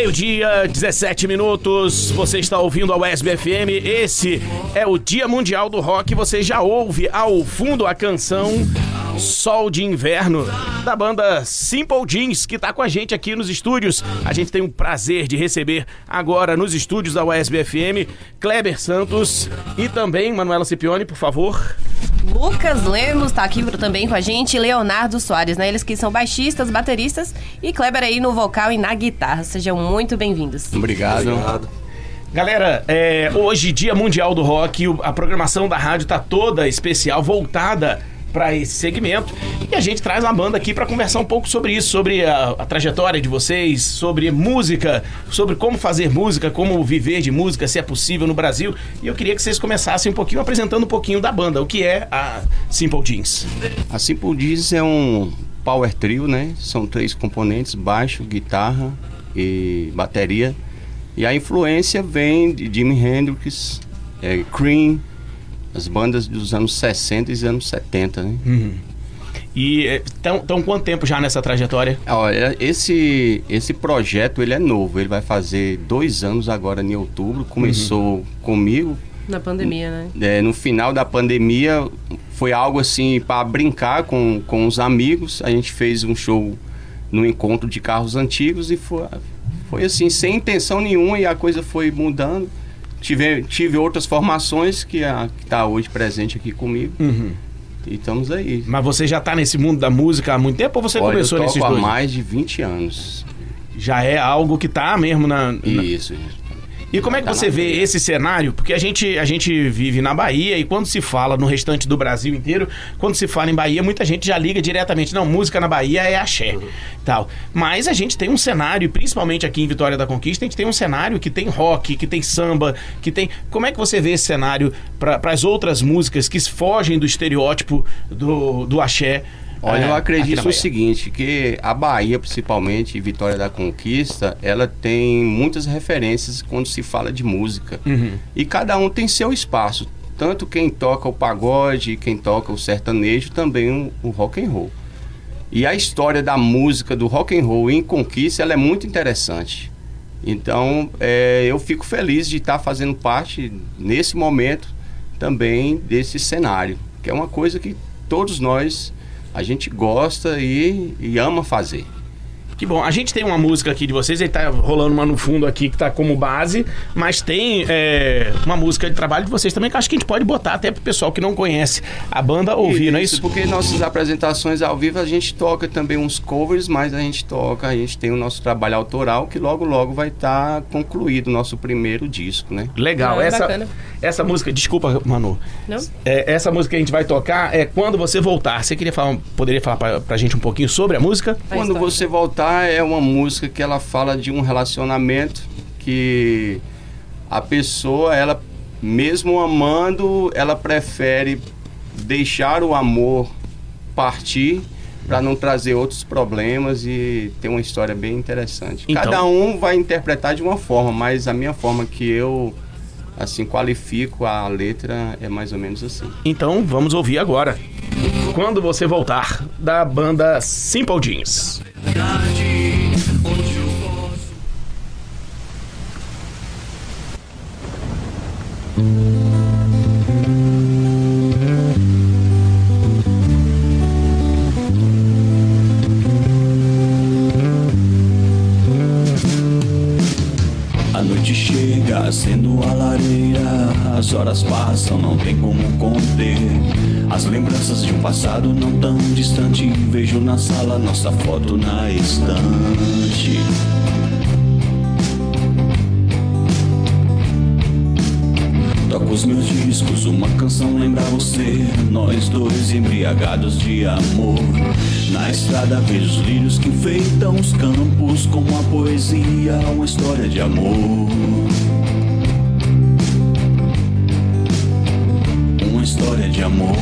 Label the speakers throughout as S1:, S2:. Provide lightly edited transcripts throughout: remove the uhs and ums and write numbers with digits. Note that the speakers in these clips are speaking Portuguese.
S1: Meio-dia, 17 minutos, você está ouvindo a UESB FM, esse é o Dia Mundial do Rock, você já ouve ao fundo a canção Sol de Inverno, da banda Simple Jeans, que está com a gente aqui nos estúdios. A gente tem o prazer de receber agora nos estúdios da UESB FM, Kleber Santos e também Manuela Cipione, por favor.
S2: Lucas Lemos tá aqui também com a gente, Leonardo Soares, né? Eles que são baixistas, bateristas e Kleber aí no vocal e na guitarra. Sejam muito bem-vindos.
S1: Obrigado. Galera, hoje, Dia Mundial do Rock, a programação da rádio tá toda especial, voltada para esse segmento, e a gente traz uma banda aqui para conversar um pouco sobre isso, sobre a trajetória de vocês, sobre música, sobre como fazer música, como viver de música, se é possível no Brasil. E eu queria que vocês começassem um pouquinho apresentando um pouquinho da banda, o que é a Simple Jeans.
S3: A Simple Jeans é um power trio, né? São 3 componentes: baixo, guitarra e bateria. E a influência vem de Jimi Hendrix, Cream, as bandas dos anos 60 e anos 70, né?
S1: Uhum. E estão quanto tempo já nessa trajetória?
S3: Olha, esse projeto, ele é novo. Ele vai fazer 2 anos agora em outubro. Começou comigo.
S2: Na pandemia, né?
S3: No final da pandemia, foi algo assim para brincar com os amigos. A gente fez um show no encontro de carros antigos e foi assim, sem intenção nenhuma, e a coisa foi mudando. Tive outras formações que está hoje presente aqui comigo. Uhum. E estamos aí.
S1: Mas você já está nesse mundo da música há muito tempo ou você começou nesse estúdio?
S3: Eu toco há mais de 20 anos.
S1: Já é algo que está mesmo
S3: Isso.
S1: E como é que você vê esse cenário? Porque a gente vive na Bahia, e quando se fala no restante do Brasil inteiro, quando se fala em Bahia, muita gente já liga diretamente. Não, música na Bahia é axé. Tal. Mas a gente tem um cenário, principalmente aqui em Vitória da Conquista, a gente tem um cenário que tem rock, que tem samba, que tem... Como é que você vê esse cenário para as outras músicas que fogem do estereótipo do axé?
S3: Olha, eu acredito o seguinte, que a Bahia, principalmente, Vitória da Conquista, ela tem muitas referências quando se fala de música. Uhum. E cada um tem seu espaço. Tanto quem toca o pagode, quem toca o sertanejo, também o rock and roll. E a história da música, do rock and roll em Conquista, ela é muito interessante. Então, eu fico feliz de estar fazendo parte, nesse momento, também desse cenário. Que é uma coisa que todos nós... a gente gosta e ama fazer.
S1: Que bom. A gente tem uma música aqui de vocês, ele tá rolando uma no fundo aqui que tá como base, mas tem uma música de trabalho de vocês também que acho que a gente pode botar até pro pessoal que não conhece a banda ouvir, não é isso?
S3: Porque nossas apresentações ao vivo a gente toca também uns covers, mas a gente tem o nosso trabalho autoral que logo vai estar concluído o nosso primeiro disco, né?
S1: Legal. Essa música, desculpa, Manu.
S2: Não?
S1: Essa música que a gente vai tocar é Quando Você Voltar. Você poderia falar pra gente um pouquinho sobre a música?
S3: Quando Você Voltar é uma música que ela fala de um relacionamento que a pessoa, ela mesmo amando, ela prefere deixar o amor partir para não trazer outros problemas, e tem uma história bem interessante. Então, cada um vai interpretar de uma forma, mas a minha forma que eu assim qualifico a letra é mais ou menos assim.
S1: Então vamos ouvir agora Quando Você Voltar, da banda Simple Jeans.
S4: A noite chega acendo a lareira, as horas passam, não tem como conter as lembranças de um passado não tão distante. Vejo na sala nossa foto na estante. Toco os meus discos, uma canção lembra você, nós dois embriagados de amor. Na estrada vejo os lírios que enfeitam os campos, como a poesia, uma história de amor. Uma história de amor.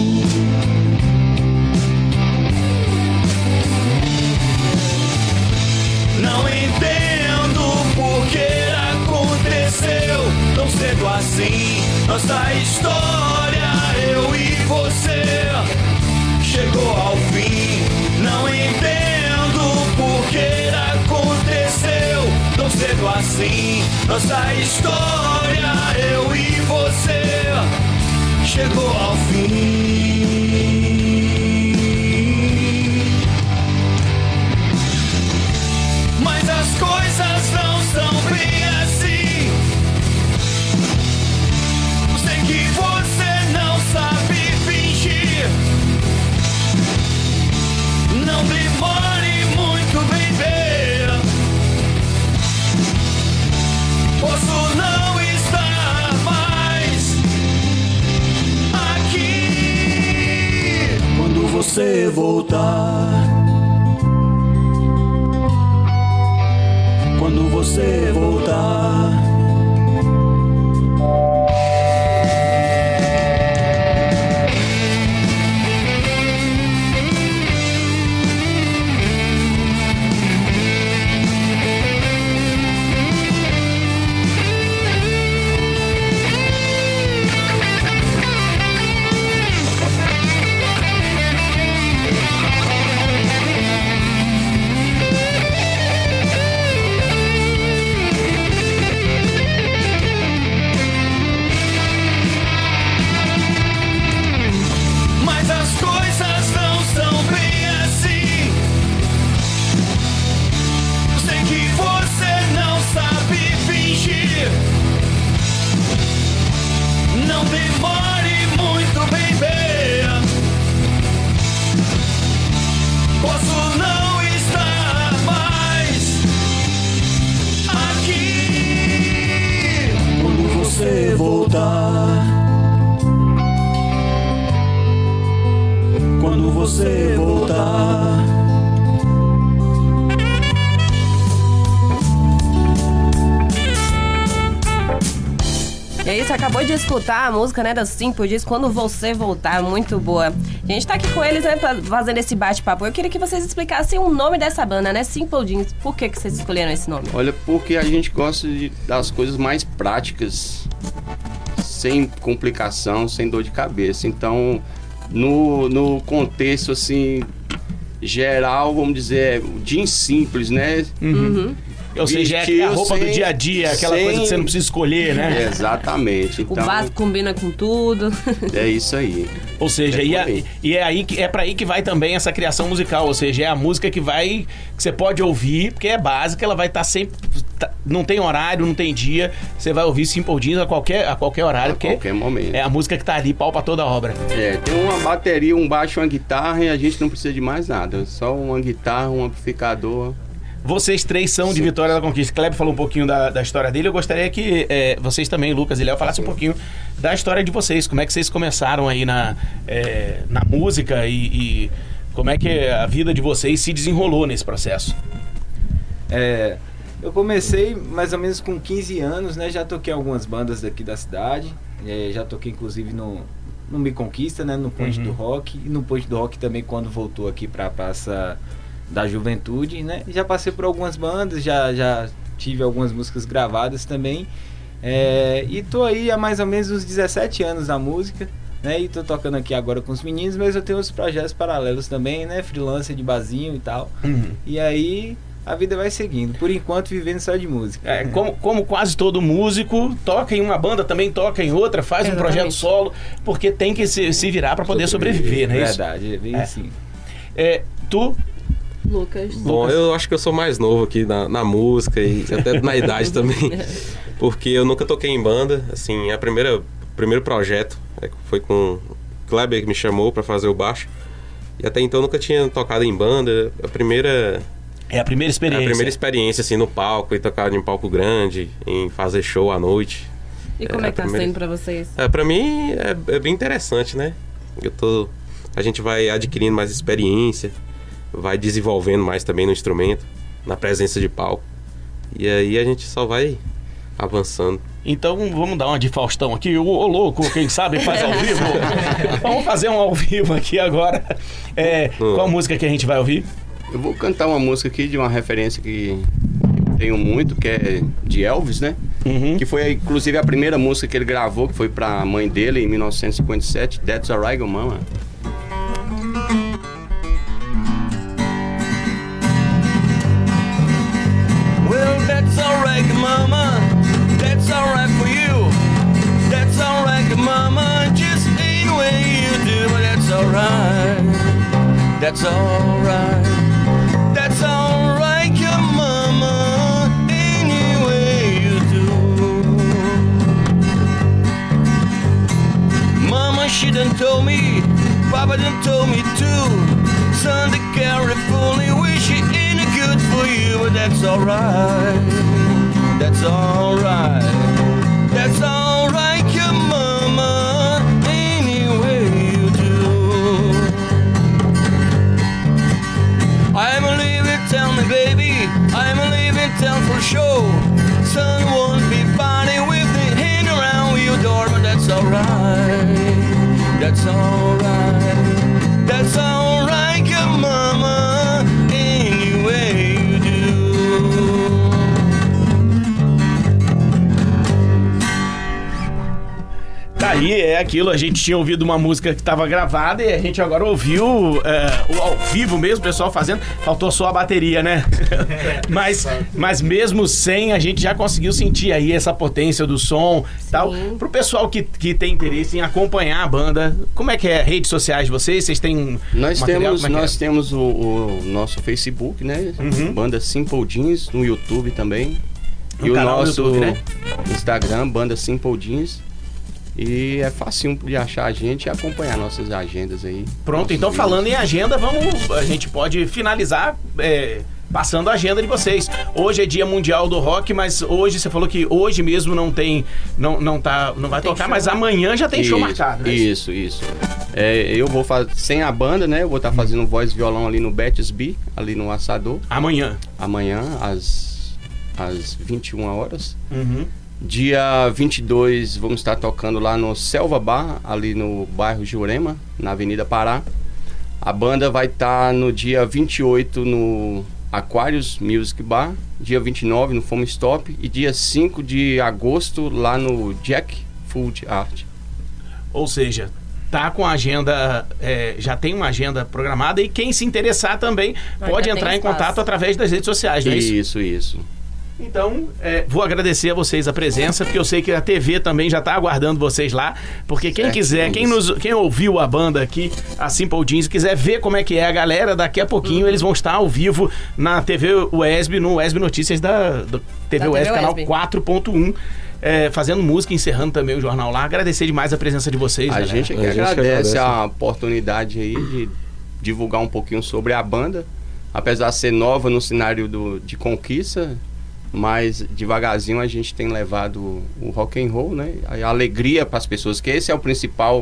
S4: Não entendo por que aconteceu tão cedo assim. Nossa história, eu e você, chegou ao fim. Não entendo por que aconteceu tão assim, nossa história, eu e você, chegou ao fim. Mas as coisas não são bem assim. Sei que você não sabe fingir. Não demore muito, baby. Posso não estar mais aqui quando você voltar. Quando você voltar. Não demore muito, baby. Posso não estar mais aqui quando você voltar. Quando você voltar.
S2: E aí, você acabou de escutar a música, né, da Simple Jeans, Quando Você Voltar, muito boa. A gente tá aqui com eles, né, fazendo esse bate-papo. Eu queria que vocês explicassem o nome dessa banda, né, Simple Jeans. Por que vocês escolheram esse nome?
S3: Olha, porque a gente gosta das coisas mais práticas, sem complicação, sem dor de cabeça. Então, no contexto, assim, geral, vamos dizer, jeans simples, né?
S1: Uhum. Ou seja, é a roupa do dia a dia, aquela coisa que você não precisa escolher, né?
S3: Exatamente. Então,
S2: o básico combina com tudo.
S3: É isso aí.
S1: Ou seja, é pra aí que vai também essa criação musical. Ou seja, é a música que você pode ouvir, porque é básica, ela vai estar sempre. Não tem horário, não tem dia. Você vai ouvir Simple Jeans a qualquer horário.
S3: A qualquer momento.
S1: É a música que tá ali, pau pra toda a obra.
S3: Tem uma bateria, um baixo, uma guitarra e a gente não precisa de mais nada. Só uma guitarra, um amplificador.
S1: Vocês três são de Vitória da Conquista. Kleber falou um pouquinho da história dele. Eu gostaria que vocês também, Lucas e Léo, falassem um pouquinho da história de vocês. Como é que vocês começaram aí na música e como é que a vida de vocês se desenrolou nesse processo?
S5: Eu comecei mais ou menos com 15 anos, né? Já toquei algumas bandas daqui da cidade. Já toquei inclusive no Me Conquista, né? No Ponte do Rock. E no Ponte do Rock também, quando voltou aqui pra Praça da Juventude, né? Já passei por algumas bandas, já tive algumas músicas gravadas também. E tô aí há mais ou menos uns 17 anos na música, né? E tô tocando aqui agora com os meninos, mas eu tenho uns projetos paralelos também, né? Freelancer de barzinho e tal. E aí a vida vai seguindo. Por enquanto, vivendo só de música.
S1: Como quase todo músico, toca em uma banda, também toca em outra, faz um projeto solo, porque tem que se virar para poder sobreviver, né?
S5: Verdade, é bem assim.
S1: Tu...
S2: Lucas.
S6: Bom, eu acho que eu sou mais novo aqui na música e até na idade também, porque eu nunca toquei em banda, assim, o primeiro projeto foi com o Kleber que me chamou para fazer o baixo, e até então eu nunca tinha tocado em banda, a primeira experiência. A primeira experiência, assim, no palco, e tocar em palco grande, em fazer show à noite.
S2: E como é que tá sendo pra vocês?
S6: Pra mim é bem interessante, né? A gente vai adquirindo mais experiência, vai desenvolvendo mais também no instrumento, na presença de palco. E aí a gente só vai avançando.
S1: Então vamos dar uma de Faustão aqui. Ô louco, quem sabe faz ao vivo. Vamos fazer um ao vivo aqui agora. Qual música que a gente vai ouvir?
S3: Eu vou cantar uma música aqui de uma referência que tenho muito, que é de Elvis, né? Que foi inclusive a primeira música que ele gravou, que foi pra mãe dele em 1957, That's Alright, Mama.
S4: Well, that's That's alright, mama. That's alright for you. That's alright, mama. Just ain't the way you do, but that's alright. That's alright. That's alright, your mama. Any way you do. Mama, she done told me. Papa done told me too. Son, to carry fully, wish it ain't good for you, but that's alright. That's alright. That's alright, your mama, any way you do. I'm a leaving town, my baby. I'm a leaving town for sure. Son won't be funny with the hand around your door, but that's alright. That's alright. That's alright, your mama, any way you do.
S1: Daí é aquilo, a gente tinha ouvido uma música que estava gravada e a gente agora ouviu o ao vivo mesmo, o pessoal fazendo. Faltou só a bateria, né? mas mesmo sem, a gente já conseguiu sentir aí essa potência do som e tal. Pro pessoal que tem interesse em acompanhar a banda, como é que é? Redes sociais de vocês? Vocês têm
S3: Nós temos o nosso Facebook, né? Banda Simple Jeans, no YouTube também. E o nosso YouTube, né? Instagram, Banda Simple Jeans. E é facinho de achar a gente e acompanhar nossas agendas aí.
S1: Pronto, então vídeos. Falando em agenda, a gente pode finalizar passando a agenda de vocês. Hoje é Dia Mundial do Rock, mas hoje você falou que hoje mesmo não vai tocar, show. Mas amanhã já tem show marcado, né?
S3: Isso. Eu vou fazer, sem a banda, né? Eu vou estar fazendo voz e violão ali no Betty's Bee, ali no Assador.
S1: Amanhã,
S3: às 21 horas. Dia 22 vamos estar tocando lá no Selva Bar, ali no bairro Jurema, na Avenida Pará. A banda vai estar no dia 28 no Aquarius Music Bar, dia 29 no Fome Stop e dia 5 de agosto lá no Jack Food Art.
S1: Ou seja, tá com a agenda, já tem uma agenda programada e quem se interessar também pode entrar em contato através das redes sociais, não é isso?
S3: Isso.
S1: Então, vou agradecer a vocês a presença, porque eu sei que a TV também já está aguardando vocês lá, porque quem quiser, quem ouviu a banda aqui, a Simple Jeans, quiser ver como é que é a galera, daqui a pouquinho eles vão estar ao vivo na TV UESB, no UESB Notícias da TV UESB, canal 4.1. Fazendo música, encerrando também o jornal lá. Agradecer demais a presença de vocês.
S3: A gente agradece a oportunidade aí de divulgar um pouquinho sobre a banda, apesar de ser nova no cenário de Conquista. Mas devagarzinho a gente tem levado o rock and roll, né? A alegria para as pessoas, que esse é o principal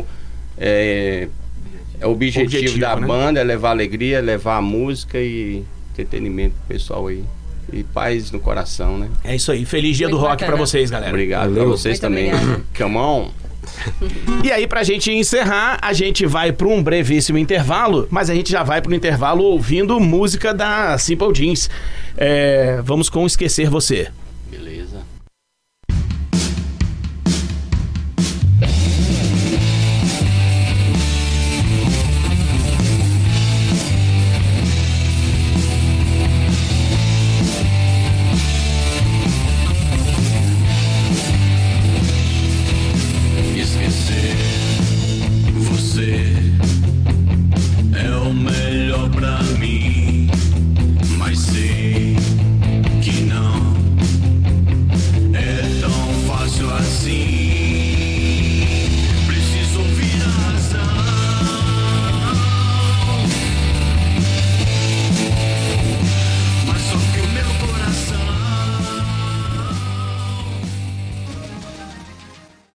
S3: objetivo da banda, é levar alegria, levar a música e entretenimento pro pessoal aí. E paz no coração, né?
S1: É isso aí. Feliz dia do rock para vocês, galera.
S3: Obrigado para vocês também. Come on!
S1: E aí, pra gente encerrar, a gente vai para um brevíssimo intervalo, mas a gente já vai pro intervalo ouvindo música da Simple Jeans. Vamos com Esquecer Você.